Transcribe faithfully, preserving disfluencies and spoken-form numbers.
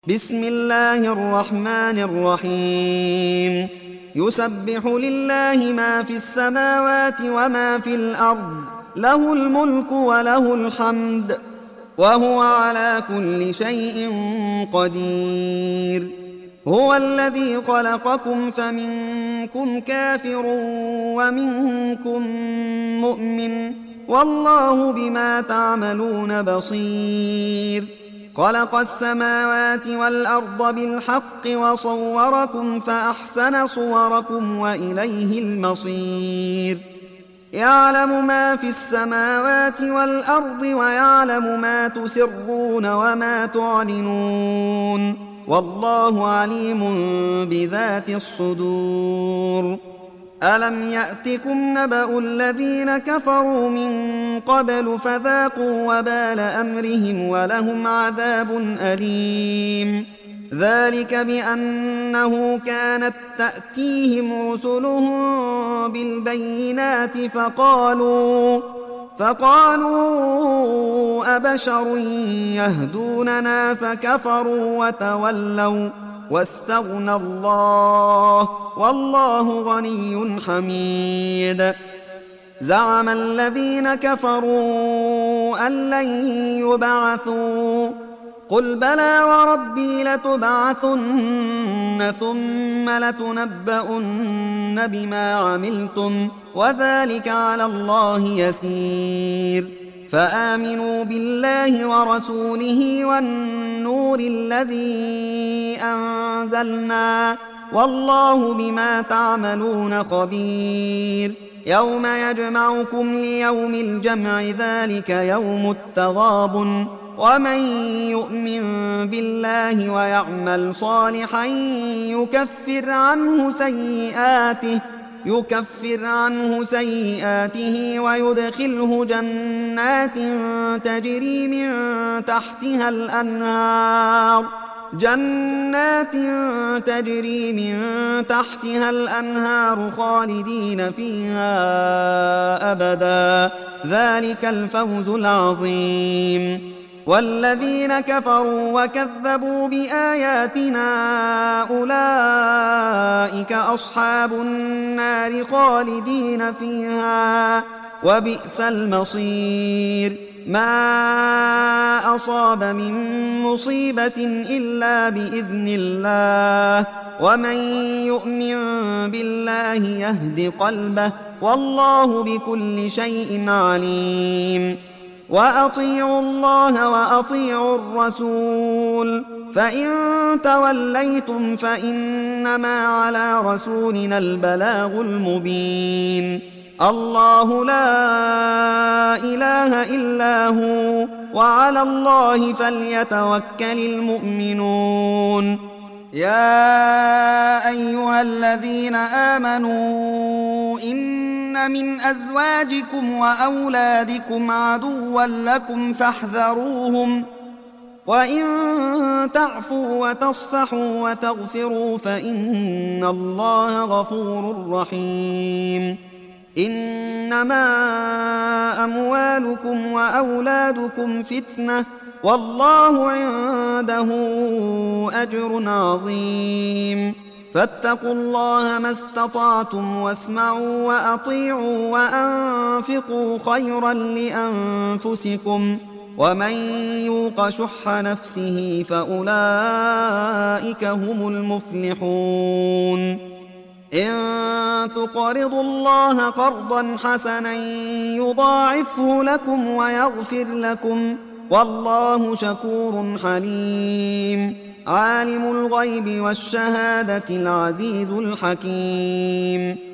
بسم الله الرحمن الرحيم يسبح لله ما في السماوات وما في الأرض له الملك وله الحمد وهو على كل شيء قدير هو الذي خلقكم فمنكم كافر ومنكم مؤمن والله بما تعملون بصير خلق السماوات والأرض بالحق وصوركم فأحسن صوركم وإليه المصير يعلم ما في السماوات والأرض ويعلم ما تسرون وما تعلنون والله عليم بذات الصدور ألم يأتكم نبأ الذين كفروا من قبل فذاقوا وبال أمرهم ولهم عذاب أليم ذلك بأنه كانت تأتيهم رسلهم بالبينات فقالوا فقالوا أبشر يهدوننا فكفروا وتولوا واستغنى الله والله غني حميد زعم الذين كفروا أن لن يبعثوا قل بلى وربي لتبعثن ثم لتنبؤن بما عملتم وذلك على الله يسير فآمنوا بالله ورسوله والنور الذي أنزلنا والله بما تعملون خبير يوم يجمعكم ليوم الجمع ذلك يوم التغابن ومن يؤمن بالله ويعمل صالحا يكفر عنه سيئاته يكفر عنه سيئاته ويدخله جنات تجري من تحتها الأنهار جنات تجري من تحتها الأنهار خالدين فيها أبدا ذلك الفوز العظيم والذين كفروا وكذبوا بآياتنا أولئك أصحاب النار خالدين فيها وبئس المصير ما أصاب من مصيبة إلا بإذن الله ومن يؤمن بالله يهد قلبه والله بكل شيء عليم وأطيعوا الله وأطيعوا الرسول فإن توليتم فإنما على رسولنا البلاغ المبين الله لا إله إلا هو وعلى الله فليتوكل المؤمنون يا أيها الذين آمنوا إن من أزواجكم وأولادكم عدوا لكم فاحذروهم وإن تعفوا وتصفحوا وتغفروا فإن الله غفور رحيم إنما أموالكم وأولادكم فتنة والله عنده أجر عظيم فاتقوا الله ما استطعتم واسمعوا وأطيعوا وأنفقوا خيرا لأنفسكم ومن يوق شح نفسه فأولئك هم المفلحون إن تقرضوا الله قرضا حسنا يضاعفه لكم ويغفر لكم والله شكور حليم عالم الغيب والشهادة العزيز الحكيم